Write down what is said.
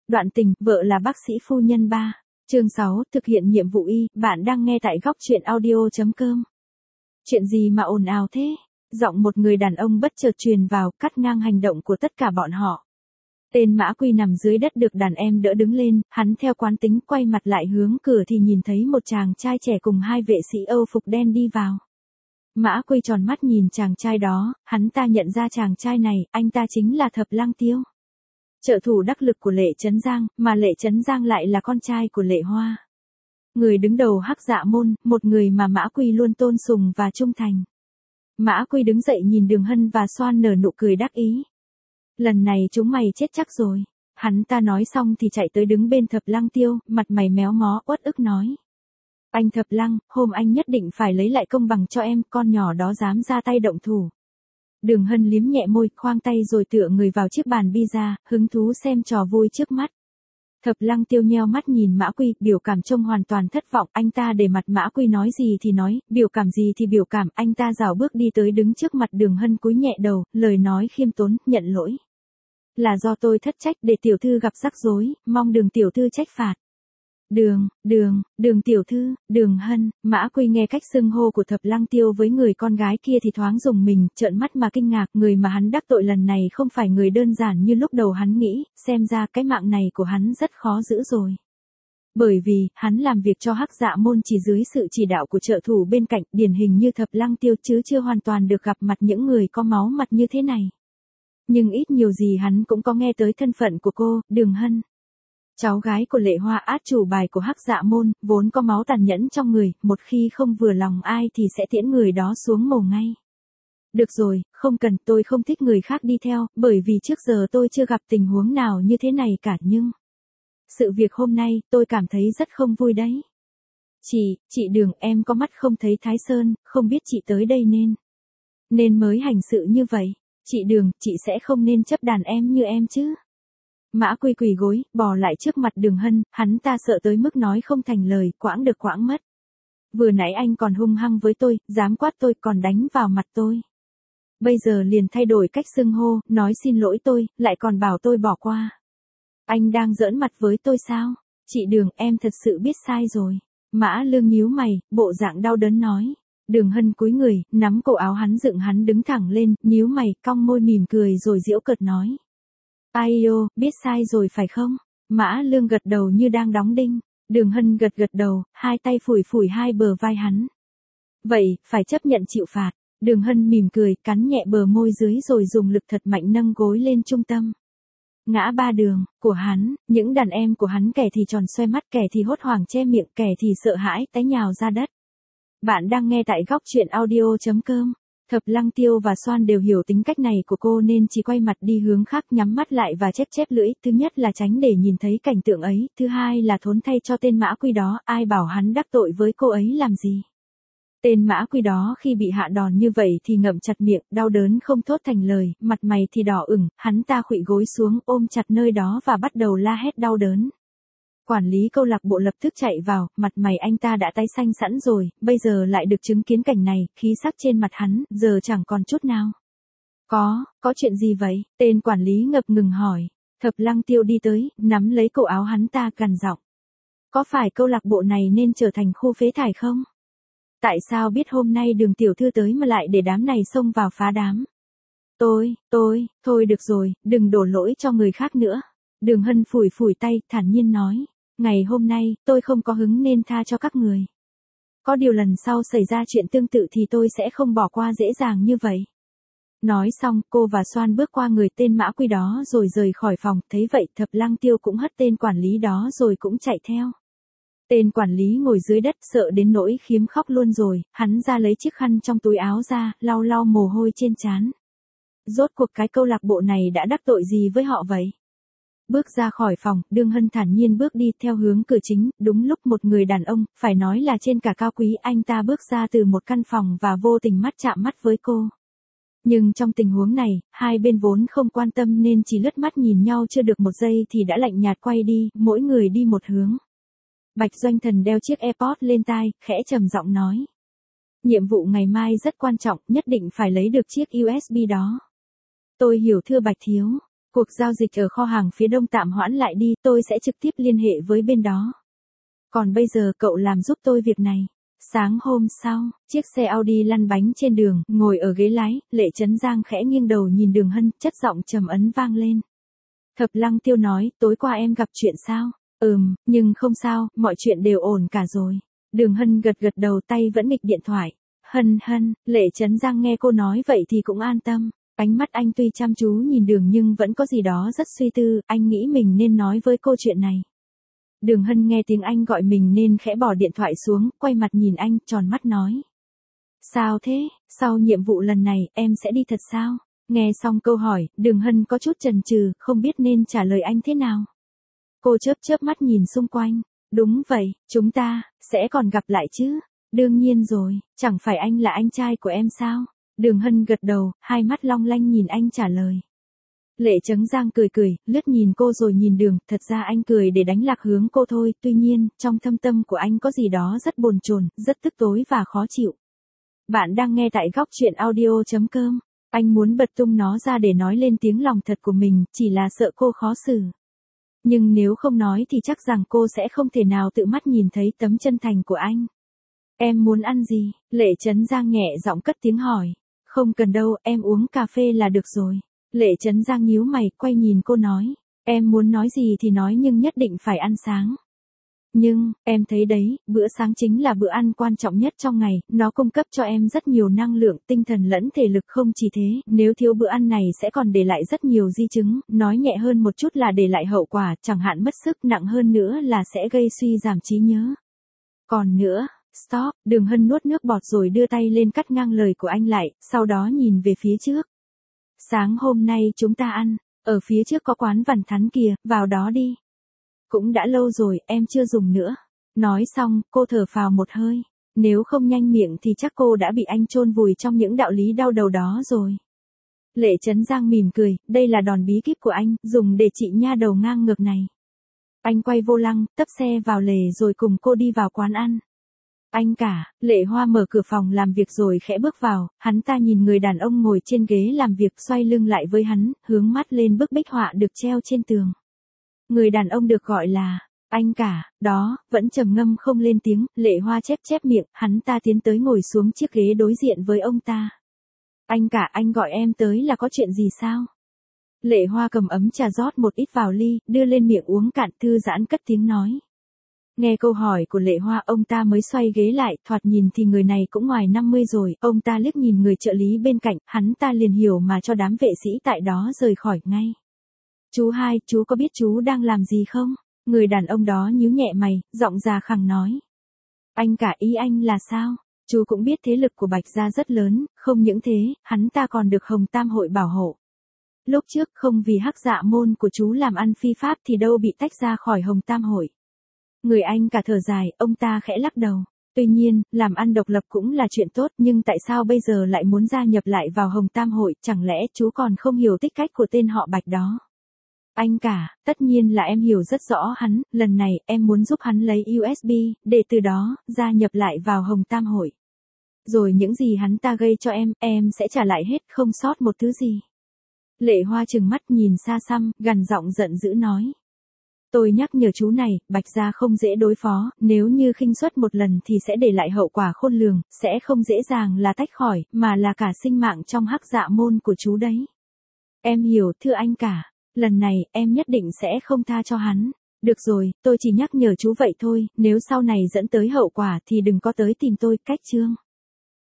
Đoạn tình, vợ là bác sĩ phu nhân 3. Chương 6, thực hiện nhiệm vụ y, bạn đang nghe tại góc truyện audio.com. Chuyện gì mà ồn ào thế? Giọng một người đàn ông bất chợt truyền vào, cắt ngang hành động của tất cả bọn họ. Tên Mã Quy nằm dưới đất được đàn em đỡ đứng lên, hắn theo quán tính quay mặt lại hướng cửa thì nhìn thấy một chàng trai trẻ cùng 2 vệ sĩ Âu phục đen đi vào. Mã Quy tròn mắt nhìn chàng trai đó, hắn ta nhận ra chàng trai này, anh ta chính là Thập Lăng Tiêu. Trợ thủ đắc lực của Lệ Chấn Giang, mà Lệ Chấn Giang lại là con trai của Lệ Hoa. Người đứng đầu Hắc Dạ Môn, một người mà Mã Quy luôn tôn sùng và trung thành. Mã Quy đứng dậy nhìn Đường Hân và Xoan nở nụ cười đắc ý. Lần này chúng mày chết chắc rồi. Hắn ta nói xong thì chạy tới đứng bên Thập Lăng Tiêu, mặt mày méo mó uất ức nói. Anh Thập Lăng, hôm anh nhất định phải lấy lại công bằng cho em, con nhỏ đó dám ra tay động thủ. Đường Hân liếm nhẹ môi, khoang tay rồi tựa người vào chiếc bàn pizza, hứng thú xem trò vui trước mắt. Thập Lăng Tiêu nheo mắt nhìn Mã Quy, biểu cảm trông hoàn toàn thất vọng, anh ta để mặt Mã Quy nói gì thì nói, biểu cảm gì thì biểu cảm, anh ta rảo bước đi tới đứng trước mặt Đường Hân cúi nhẹ đầu, lời nói khiêm tốn, nhận lỗi. Là do tôi thất trách để tiểu thư gặp rắc rối, mong Đường tiểu thư trách phạt. Đường tiểu thư, Đường Hân. Mã Quy nghe cách xưng hô của Thập Lăng Tiêu với người con gái kia thì thoáng rùng mình, trợn mắt mà kinh ngạc, người mà hắn đắc tội lần này không phải người đơn giản như lúc đầu hắn nghĩ, xem ra cái mạng này của hắn rất khó giữ rồi. Bởi vì, hắn làm việc cho Hắc Dạ Môn chỉ dưới sự chỉ đạo của trợ thủ bên cạnh, điển hình như Thập Lăng Tiêu chứ chưa hoàn toàn được gặp mặt những người có máu mặt như thế này. Nhưng ít nhiều gì hắn cũng có nghe tới thân phận của cô, Đường Hân. Cháu gái của Lệ Hoa, át chủ bài của Hắc Dạ Môn, vốn có máu tàn nhẫn trong người, một khi không vừa lòng ai thì sẽ tiễn người đó xuống mồ ngay. Được rồi, không cần, tôi không thích người khác đi theo, bởi vì trước giờ tôi chưa gặp tình huống nào như thế này cả, nhưng sự việc hôm nay, tôi cảm thấy rất không vui đấy. Chị Đường, em có mắt không thấy Thái Sơn, không biết chị tới đây nên mới hành sự như vậy. Chị Đường, chị sẽ không nên chấp đàn em như em chứ. Mã Quy quỳ gối, bò lại trước mặt Đường Hân, hắn ta sợ tới mức nói không thành lời, quãng được quãng mất. Vừa nãy anh còn hung hăng với tôi, dám quát tôi, còn đánh vào mặt tôi. Bây giờ liền thay đổi cách xưng hô, nói xin lỗi tôi, lại còn bảo tôi bỏ qua. Anh đang giỡn mặt với tôi sao? Chị Đường, em thật sự biết sai rồi. Mã Lương nhíu mày, bộ dạng đau đớn nói. Đường Hân cúi người, nắm cổ áo hắn dựng hắn đứng thẳng lên, nhíu mày, cong môi mỉm cười rồi giễu cợt nói. Ai ô, biết sai rồi phải không? Mã Lương gật đầu như đang đóng đinh. Đường Hân gật đầu, hai tay phủi phủi hai bờ vai hắn. Vậy, phải chấp nhận chịu phạt. Đường Hân mỉm cười, cắn nhẹ bờ môi dưới rồi dùng lực thật mạnh nâng gối lên trung tâm. Ngã ba đường, của hắn, những đàn em của hắn kẻ thì tròn xoe mắt, kẻ thì hốt hoảng che miệng, kẻ thì sợ hãi, té nhào ra đất. Bạn đang nghe tại góc truyện audio.com. Thập Lăng Tiêu và Xoan đều hiểu tính cách này của cô nên chỉ quay mặt đi hướng khác, nhắm mắt lại và chép lưỡi, thứ nhất là tránh để nhìn thấy cảnh tượng ấy, thứ hai là thốn thay cho tên Mã Quy đó, ai bảo hắn đắc tội với cô ấy làm gì. Tên Mã Quy đó khi bị hạ đòn như vậy thì ngậm chặt miệng, đau đớn không thốt thành lời, mặt mày thì đỏ ửng, hắn ta khuỵu gối xuống ôm chặt nơi đó và bắt đầu la hét đau đớn. Quản lý câu lạc bộ lập tức chạy vào, mặt mày anh ta đã tái xanh sẵn rồi, bây giờ lại được chứng kiến cảnh này, khí sắc trên mặt hắn, giờ chẳng còn chút nào. Có chuyện gì vậy? Tên quản lý ngập ngừng hỏi. Thập Lăng Tiêu đi tới, nắm lấy cổ áo hắn ta gằn giọng. Có phải câu lạc bộ này nên trở thành khu phế thải không? Tại sao biết hôm nay Đường tiểu thư tới mà lại để đám này xông vào phá đám? Thôi được rồi, đừng đổ lỗi cho người khác nữa. Đường Hân phủi tay, thản nhiên nói. Ngày hôm nay, tôi không có hứng nên tha cho các người. Có điều lần sau xảy ra chuyện tương tự thì tôi sẽ không bỏ qua dễ dàng như vậy. Nói xong, cô và Xoan bước qua người tên Mã Quy đó rồi rời khỏi phòng, thấy vậy Thập Lăng Tiêu cũng hất tên quản lý đó rồi cũng chạy theo. Tên quản lý ngồi dưới đất sợ đến nỗi khiếm khóc luôn rồi, hắn ra lấy chiếc khăn trong túi áo ra, lau mồ hôi trên trán. Rốt cuộc cái câu lạc bộ này đã đắc tội gì với họ vậy? Bước ra khỏi phòng, Đường Hân thản nhiên bước đi theo hướng cửa chính, đúng lúc một người đàn ông, phải nói là trên cả cao quý, anh ta bước ra từ một căn phòng và vô tình chạm mắt với cô. Nhưng trong tình huống này, hai bên vốn không quan tâm nên chỉ lướt mắt nhìn nhau chưa được một giây thì đã lạnh nhạt quay đi, mỗi người đi một hướng. Bạch Doanh Thần đeo chiếc AirPods lên tai, khẽ trầm giọng nói. Nhiệm vụ ngày mai rất quan trọng, nhất định phải lấy được chiếc USB đó. Tôi hiểu thưa Bạch Thiếu. Cuộc giao dịch ở kho hàng phía đông tạm hoãn lại đi, tôi sẽ trực tiếp liên hệ với bên đó. Còn bây giờ cậu làm giúp tôi việc này. Sáng hôm sau, chiếc xe Audi lăn bánh trên đường, ngồi ở ghế lái, Lệ Chấn Giang khẽ nghiêng đầu nhìn Đường Hân, chất giọng trầm ấn vang lên. Thập Lăng Tiêu nói, tối qua em gặp chuyện sao? Nhưng không sao, mọi chuyện đều ổn cả rồi. Đường Hân gật gật đầu, tay vẫn nghịch điện thoại. Hân, Lệ Chấn Giang nghe cô nói vậy thì cũng an tâm. Ánh mắt anh tuy chăm chú nhìn Đường nhưng vẫn có gì đó rất suy tư, anh nghĩ mình nên nói với cô chuyện này. Đường Hân nghe tiếng anh gọi mình nên khẽ bỏ điện thoại xuống, quay mặt nhìn anh, tròn mắt nói. Sao thế, sau nhiệm vụ lần này, em sẽ đi thật sao? Nghe xong câu hỏi, Đường Hân có chút chần chừ, không biết nên trả lời anh thế nào. Cô chớp mắt nhìn xung quanh. Đúng vậy, chúng ta, sẽ còn gặp lại chứ? Đương nhiên rồi, chẳng phải anh là anh trai của em sao? Đường Hân gật đầu, hai mắt long lanh nhìn anh trả lời. Lệ Chấn Giang cười, lướt nhìn cô rồi nhìn Đường, thật ra anh cười để đánh lạc hướng cô thôi, tuy nhiên, trong thâm tâm của anh có gì đó rất bồn chồn, rất tức tối và khó chịu. Bạn đang nghe tại góc truyện audio.com, anh muốn bật tung nó ra để nói lên tiếng lòng thật của mình, chỉ là sợ cô khó xử. Nhưng nếu không nói thì chắc rằng cô sẽ không thể nào tự mắt nhìn thấy tấm chân thành của anh. Em muốn ăn gì? Lệ Chấn Giang nhẹ giọng cất tiếng hỏi. Không cần đâu, em uống cà phê là được rồi. Lệ Chấn Giang nhíu mày, quay nhìn cô nói. Em muốn nói gì thì nói nhưng nhất định phải ăn sáng. Nhưng, em thấy đấy, bữa sáng chính là bữa ăn quan trọng nhất trong ngày, nó cung cấp cho em rất nhiều năng lượng, tinh thần lẫn thể lực. Không chỉ thế, nếu thiếu bữa ăn này sẽ còn để lại rất nhiều di chứng, nói nhẹ hơn một chút là để lại hậu quả, chẳng hạn mất sức, nặng hơn nữa là sẽ gây suy giảm trí nhớ. Còn nữa, stop, Đường Hân nuốt nước bọt rồi đưa tay lên cắt ngang lời của anh lại, sau đó nhìn về phía trước. Sáng hôm nay chúng ta ăn, ở phía trước có quán vằn thắn kìa, vào đó đi. Cũng đã lâu rồi, em chưa dùng nữa. Nói xong, cô thở phào một hơi. Nếu không nhanh miệng thì chắc cô đã bị anh chôn vùi trong những đạo lý đau đầu đó rồi. Lệ Chấn Giang mỉm cười, đây là đòn bí kíp của anh, dùng để trị nha đầu ngang ngược này. Anh quay vô lăng, tấp xe vào lề rồi cùng cô đi vào quán ăn. Anh cả, Lệ Hoa mở cửa phòng làm việc rồi khẽ bước vào, hắn ta nhìn người đàn ông ngồi trên ghế làm việc xoay lưng lại với hắn, hướng mắt lên bức bích họa được treo trên tường. Người đàn ông được gọi là, anh cả, đó, vẫn trầm ngâm không lên tiếng, Lệ Hoa chép miệng, hắn ta tiến tới ngồi xuống chiếc ghế đối diện với ông ta. Anh cả, anh gọi em tới là có chuyện gì sao? Lệ Hoa cầm ấm trà rót một ít vào ly, đưa lên miệng uống cạn, thư giãn cất tiếng nói. Nghe câu hỏi của Lệ Hoa, ông ta mới xoay ghế lại, thoạt nhìn thì người này cũng ngoài 50 rồi, ông ta liếc nhìn người trợ lý bên cạnh, hắn ta liền hiểu mà cho đám vệ sĩ tại đó rời khỏi ngay. Chú hai, chú có biết chú đang làm gì không? Người đàn ông đó nhíu nhẹ mày, giọng già khẳng nói. Anh cả, ý anh là sao? Chú cũng biết thế lực của Bạch gia rất lớn, không những thế, hắn ta còn được Hồng Tam hội bảo hộ. Lúc trước không vì Hắc Dạ môn của chú làm ăn phi pháp thì đâu bị tách ra khỏi Hồng Tam hội. Người anh cả thở dài, ông ta khẽ lắc đầu. Tuy nhiên, làm ăn độc lập cũng là chuyện tốt, nhưng tại sao bây giờ lại muốn gia nhập lại vào Hồng Tam hội, chẳng lẽ chú còn không hiểu tích cách của tên họ Bạch đó? Anh cả, tất nhiên là em hiểu rất rõ hắn, lần này em muốn giúp hắn lấy USB, để từ đó, gia nhập lại vào Hồng Tam hội. Rồi những gì hắn ta gây cho em sẽ trả lại hết, không sót một thứ gì. Lệ Hoa trừng mắt nhìn xa xăm, gằn giọng giận dữ nói. Tôi nhắc nhở chú này, Bạch gia không dễ đối phó, nếu như khinh suất một lần thì sẽ để lại hậu quả khôn lường, sẽ không dễ dàng là tách khỏi, mà là cả sinh mạng trong Hắc Dạ môn của chú đấy. Em hiểu, thưa anh cả, lần này, em nhất định sẽ không tha cho hắn. Được rồi, tôi chỉ nhắc nhở chú vậy thôi, nếu sau này dẫn tới hậu quả thì đừng có tới tìm tôi, cách chương.